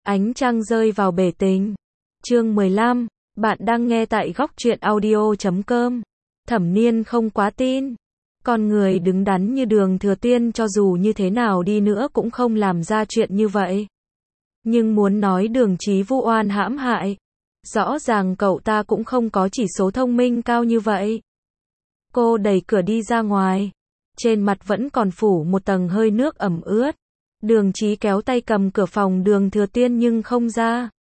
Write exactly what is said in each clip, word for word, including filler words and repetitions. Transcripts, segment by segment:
Ánh trăng rơi vào bể tình. Chương mười lăm, bạn đang nghe tại góc truyện audio chấm com. Thẩm Niên không quá tin. Con người đứng đắn như Đường Thừa Tuyên cho dù như thế nào đi nữa cũng không làm ra chuyện như vậy. Nhưng muốn nói Đường Chí vu oan hãm hại, rõ ràng cậu ta cũng không có chỉ số thông minh cao như vậy. Cô đẩy cửa đi ra ngoài. Trên mặt vẫn còn phủ một tầng hơi nước ẩm ướt. Đường Chí kéo tay cầm cửa phòng Đường Thừa Tuyên nhưng không ra.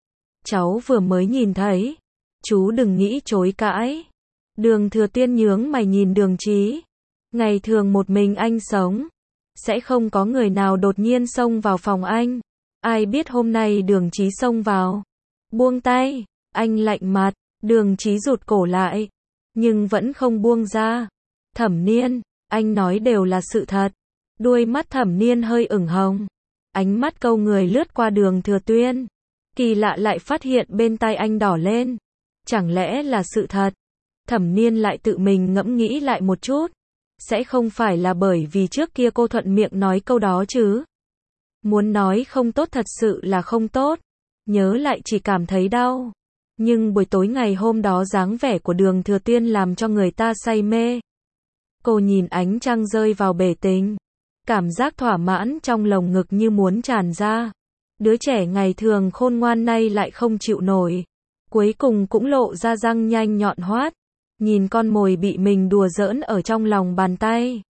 Cháu vừa mới nhìn thấy. Chú đừng nghĩ chối cãi. Đường Thừa Tuyên nhướng mày nhìn Đường Chí. Ngày thường một mình anh sống, sẽ không có người nào đột nhiên xông vào phòng anh. Ai biết hôm nay Đường Chí xông vào. Buông tay, anh lạnh mặt. Đường Chí rụt cổ lại, nhưng vẫn không buông ra. Thẩm Niên, anh nói đều là sự thật. Đuôi mắt Thẩm Niên hơi ửng hồng. Ánh mắt câu người lướt qua Đường Thừa Tuyên. Kỳ lạ lại phát hiện bên tai anh đỏ lên. Chẳng lẽ là sự thật? Thẩm Niên lại tự mình ngẫm nghĩ lại một chút. Sẽ không phải là bởi vì trước kia cô thuận miệng nói câu đó chứ? Muốn nói không tốt thật sự là không tốt. Nhớ lại chỉ cảm thấy đau. Nhưng buổi tối ngày hôm đó dáng vẻ của Đường Thừa Tuyên làm cho người ta say mê. Cô nhìn ánh trăng rơi vào bể tình. Cảm giác thỏa mãn trong lồng ngực như muốn tràn ra. Đứa trẻ ngày thường khôn ngoan nay lại không chịu nổi. Cuối cùng cũng lộ ra răng nhanh nhọn hoắt. Nhìn con mồi bị mình đùa giỡn ở trong lòng bàn tay.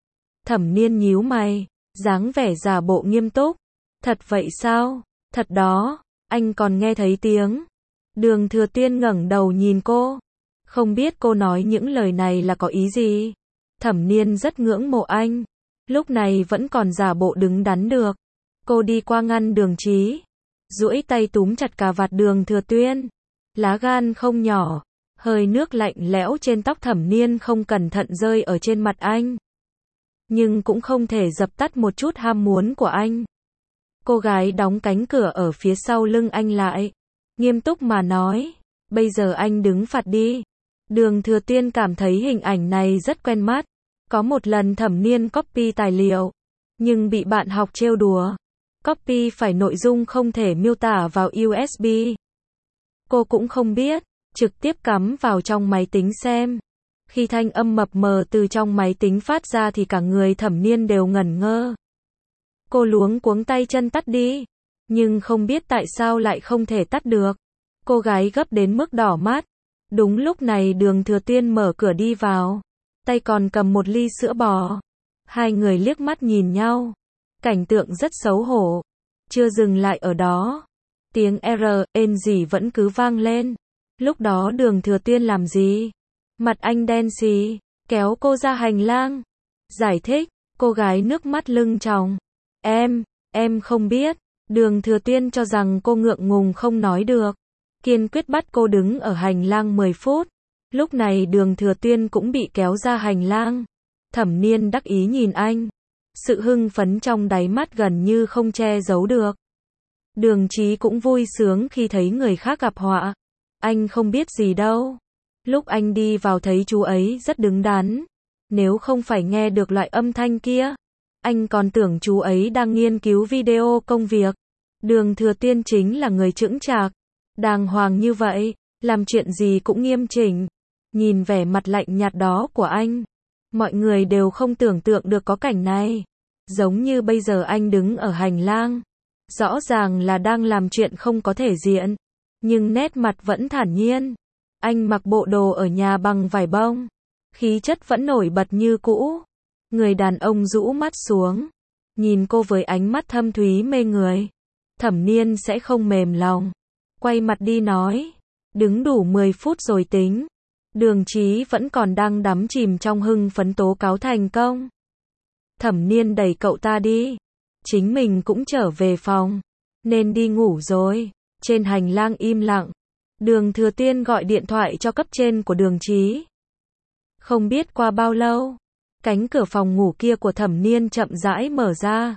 Thẩm Niên nhíu mày, dáng vẻ giả bộ nghiêm túc. Thật vậy sao? Thật đó, anh còn nghe thấy tiếng. Đường Thừa Tuyên ngẩng đầu nhìn cô. Không biết cô nói những lời này là có ý gì? Thẩm Niên rất ngưỡng mộ anh. Lúc này vẫn còn giả bộ đứng đắn được. Cô đi qua ngăn Đường Chí. Duỗi tay túm chặt cà vạt Đường Thừa Tuyên. Lá gan không nhỏ. Hơi nước lạnh lẽo trên tóc Thẩm Niên không cẩn thận rơi ở trên mặt anh. Nhưng cũng không thể dập tắt một chút ham muốn của anh. Cô gái đóng cánh cửa ở phía sau lưng anh lại. Nghiêm túc mà nói. Bây giờ anh đứng phạt đi. Đường Thừa Tuyên cảm thấy hình ảnh này rất quen mắt. Có một lần Thẩm Niên copy tài liệu. Nhưng bị bạn học trêu đùa. Copy phải nội dung không thể miêu tả vào u ét bê. Cô cũng không biết. Trực tiếp cắm vào trong máy tính xem. Khi thanh âm mập mờ từ trong máy tính phát ra thì cả người Thẩm Niên đều ngẩn ngơ. Cô luống cuống tay chân tắt đi. Nhưng không biết tại sao lại không thể tắt được. Cô gái gấp đến mức đỏ mắt. Đúng lúc này Đường Thừa Tuyên mở cửa đi vào. Tay còn cầm một ly sữa bò. Hai người liếc mắt nhìn nhau. Cảnh tượng rất xấu hổ. Chưa dừng lại ở đó. Tiếng R, N gì vẫn cứ vang lên. Lúc đó Đường Thừa Tuyên làm gì? Mặt anh đen xì, kéo cô ra hành lang. Giải thích, cô gái nước mắt lưng tròng. Em, em không biết. Đường Thừa Tuyên cho rằng cô ngượng ngùng không nói được. Kiên quyết bắt cô đứng ở hành lang mười phút. Lúc này Đường Thừa Tuyên cũng bị kéo ra hành lang. Thẩm Niên đắc ý nhìn anh. Sự hưng phấn trong đáy mắt gần như không che giấu được. Đường Chí cũng vui sướng khi thấy người khác gặp họa. Anh không biết gì đâu. Lúc anh đi vào thấy chú ấy rất đứng đắn. Nếu không phải nghe được loại âm thanh kia, anh còn tưởng chú ấy đang nghiên cứu video công việc. Đường Thừa Tuyên chính là người chững chạc, đàng hoàng như vậy, làm chuyện gì cũng nghiêm chỉnh. Nhìn vẻ mặt lạnh nhạt đó của anh, mọi người đều không tưởng tượng được có cảnh này. Giống như bây giờ anh đứng ở hành lang, rõ ràng là đang làm chuyện không có thể diện. Nhưng nét mặt vẫn thản nhiên. Anh mặc bộ đồ ở nhà bằng vải bông. Khí chất vẫn nổi bật như cũ. Người đàn ông rũ mắt xuống. Nhìn cô với ánh mắt thâm thúy mê người. Thẩm Niên sẽ không mềm lòng. Quay mặt đi nói. Đứng đủ mười phút rồi tính. Đường Chí vẫn còn đang đắm chìm trong hưng phấn tố cáo thành công. Thẩm Niên đẩy cậu ta đi. Chính mình cũng trở về phòng. Nên đi ngủ rồi. Trên hành lang im lặng. Đường Thừa Tuyên gọi điện thoại cho cấp trên của Đường Chí. Không biết qua bao lâu, cánh cửa phòng ngủ kia của Thẩm Niên chậm rãi mở ra.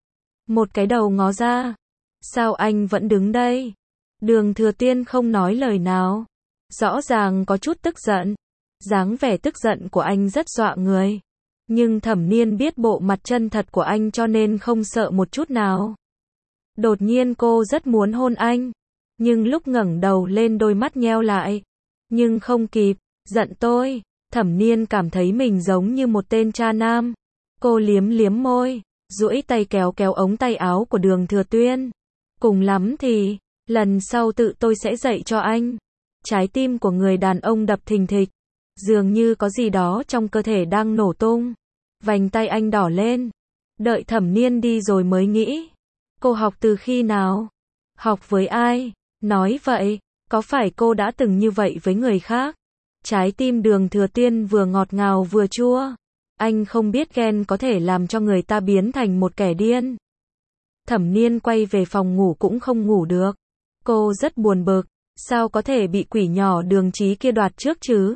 Một cái đầu ngó ra. Sao anh vẫn đứng đây? Đường Thừa Tuyên không nói lời nào. Rõ ràng có chút tức giận. Dáng vẻ tức giận của anh rất dọa người. Nhưng Thẩm Niên biết bộ mặt chân thật của anh cho nên không sợ một chút nào. Đột nhiên cô rất muốn hôn anh. Nhưng lúc ngẩng đầu lên đôi mắt nheo lại. Nhưng không kịp, giận tôi. Thẩm Niên cảm thấy mình giống như một tên cha nam. Cô liếm liếm môi, duỗi tay kéo kéo ống tay áo của Đường Thừa Tuyên. Cùng lắm thì, lần sau tự tôi sẽ dạy cho anh. Trái tim của người đàn ông đập thình thịch. Dường như có gì đó trong cơ thể đang nổ tung. Vành tay anh đỏ lên. Đợi Thẩm Niên đi rồi mới nghĩ. Cô học từ khi nào? Học với ai? Nói vậy, có phải cô đã từng như vậy với người khác? Trái tim Đường Thừa Tuyên vừa ngọt ngào vừa chua. Anh không biết ghen có thể làm cho người ta biến thành một kẻ điên. Thẩm Niên quay về phòng ngủ cũng không ngủ được. Cô rất buồn bực. Sao có thể bị quỷ nhỏ Đường Chí kia đoạt trước chứ?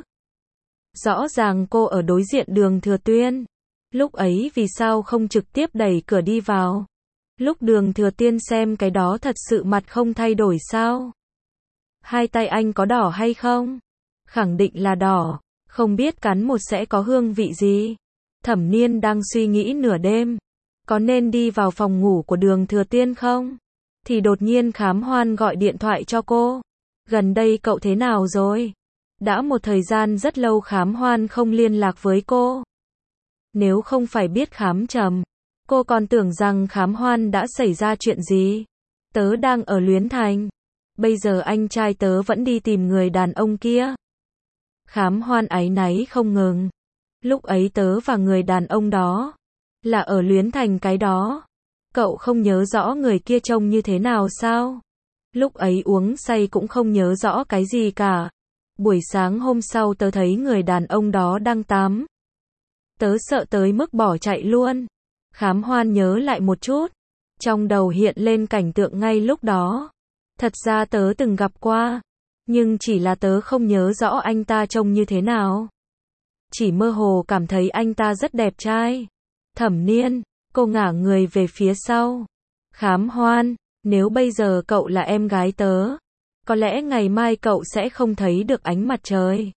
Rõ ràng cô ở đối diện Đường Thừa Tuyên. Lúc ấy vì sao không trực tiếp đẩy cửa đi vào? Lúc Đường Thừa Tuyên xem cái đó thật sự mặt không thay đổi sao? Hai tay anh có đỏ hay không? Khẳng định là đỏ. Không biết cắn một sẽ có hương vị gì? Thẩm Niên đang suy nghĩ nửa đêm. Có nên đi vào phòng ngủ của Đường Thừa Tuyên không? Thì đột nhiên Khám Hoan gọi điện thoại cho cô. Gần đây cậu thế nào rồi? Đã một thời gian rất lâu Khám Hoan không liên lạc với cô. Nếu không phải biết Khám Trầm, cô còn tưởng rằng Khám Hoan đã xảy ra chuyện gì. Tớ đang ở Luyến Thành. Bây giờ anh trai tớ vẫn đi tìm người đàn ông kia. Khám Hoan áy náy không ngừng. Lúc ấy tớ và người đàn ông đó là ở Luyến Thành cái đó. Cậu không nhớ rõ người kia trông như thế nào sao? Lúc ấy uống say cũng không nhớ rõ cái gì cả. Buổi sáng hôm sau tớ thấy người đàn ông đó đang tắm. Tớ sợ tới mức bỏ chạy luôn. Khám Hoan nhớ lại một chút. Trong đầu hiện lên cảnh tượng ngay lúc đó. Thật ra tớ từng gặp qua. Nhưng chỉ là tớ không nhớ rõ anh ta trông như thế nào. Chỉ mơ hồ cảm thấy anh ta rất đẹp trai. Thẩm Niên, cô ngả người về phía sau. Khám Hoan, nếu bây giờ cậu là em gái tớ, có lẽ ngày mai cậu sẽ không thấy được ánh mặt trời.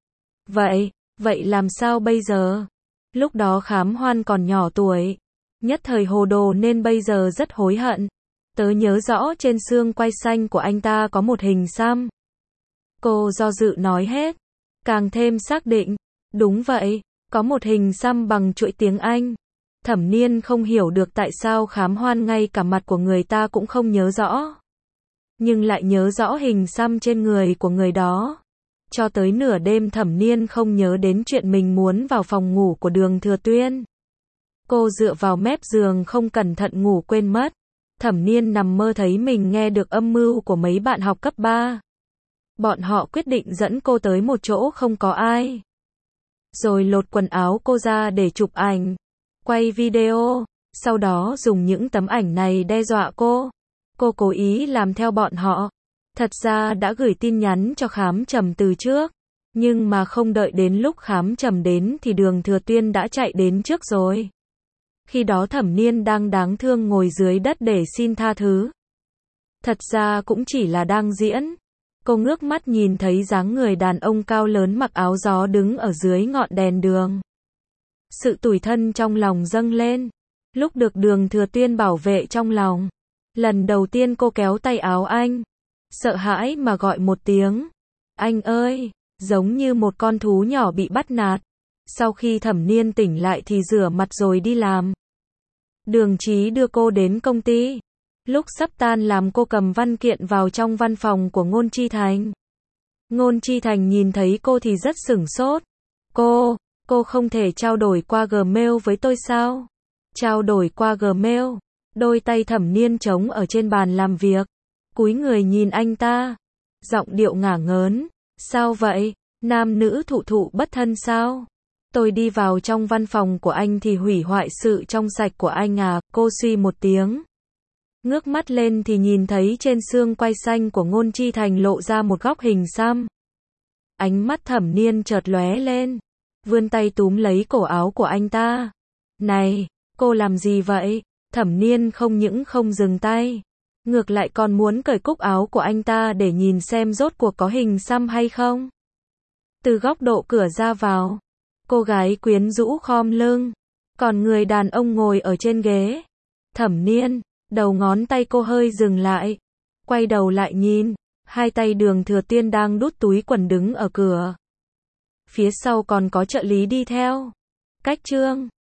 Vậy, vậy làm sao bây giờ? Lúc đó Khám Hoan còn nhỏ tuổi, nhất thời hồ đồ nên bây giờ rất hối hận. Tớ nhớ rõ trên xương quai xanh của anh ta có một hình xăm. Cô do dự nói hết, càng thêm xác định. Đúng vậy, có một hình xăm bằng chuỗi tiếng Anh. Thẩm Niên không hiểu được tại sao Khám Hoan ngay cả mặt của người ta cũng không nhớ rõ. Nhưng lại nhớ rõ hình xăm trên người của người đó. Cho tới nửa đêm Thẩm Niên không nhớ đến chuyện mình muốn vào phòng ngủ của Đường Thừa Tuyên. Cô dựa vào mép giường không cẩn thận ngủ quên mất. Thẩm Niên nằm mơ thấy mình nghe được âm mưu của mấy bạn học cấp ba. Bọn họ quyết định dẫn cô tới một chỗ không có ai. Rồi lột quần áo cô ra để chụp ảnh, quay video, sau đó dùng những tấm ảnh này đe dọa cô. Cô cố ý làm theo bọn họ. Thật ra đã gửi tin nhắn cho Khám Trầm từ trước. Nhưng mà không đợi đến lúc Khám Trầm đến thì Đường Thừa Tuyên đã chạy đến trước rồi. Khi đó Thẩm Niên đang đáng thương ngồi dưới đất để xin tha thứ. Thật ra cũng chỉ là đang diễn. Cô ngước mắt nhìn thấy dáng người đàn ông cao lớn mặc áo gió đứng ở dưới ngọn đèn đường. Sự tủi thân trong lòng dâng lên. Lúc được Đường Thừa Tuyên bảo vệ trong lòng, lần đầu tiên cô kéo tay áo anh, sợ hãi mà gọi một tiếng. Anh ơi, giống như một con thú nhỏ bị bắt nạt. Sau khi Thẩm Niên tỉnh lại thì rửa mặt rồi đi làm. Đường Chí đưa cô đến công ty. Lúc sắp tan làm cô cầm văn kiện vào trong văn phòng của Ngôn Chi Thành. Ngôn Chi Thành nhìn thấy cô thì rất sửng sốt. Cô, cô không thể trao đổi qua Gmail với tôi sao? Trao đổi qua Gmail. Đôi tay Thẩm Niên trống ở trên bàn làm việc. Cúi người nhìn anh ta. Giọng điệu ngả ngớn. Sao vậy? Nam nữ thụ thụ bất thân sao? Tôi đi vào trong văn phòng của anh thì hủy hoại sự trong sạch của anh à? Cô suy một tiếng. Ngước mắt lên thì nhìn thấy trên xương quai xanh của Ngôn Chi Thành lộ ra một góc hình xăm. Ánh mắt Thẩm Niên chợt lóe lên. Vươn tay túm lấy cổ áo của anh ta. Này, cô làm gì vậy? Thẩm Niên không những không dừng tay. Ngược lại còn muốn cởi cúc áo của anh ta để nhìn xem rốt cuộc có hình xăm hay không. Từ góc độ cửa ra vào, cô gái quyến rũ khom lưng. Còn người đàn ông ngồi ở trên ghế. Thẩm Niên, Đầu ngón tay cô hơi dừng lại. Quay đầu lại nhìn. Hai tay Đường Thừa Tiên đang đút túi quần đứng ở cửa. Phía sau còn có trợ lý đi theo. Cách Trương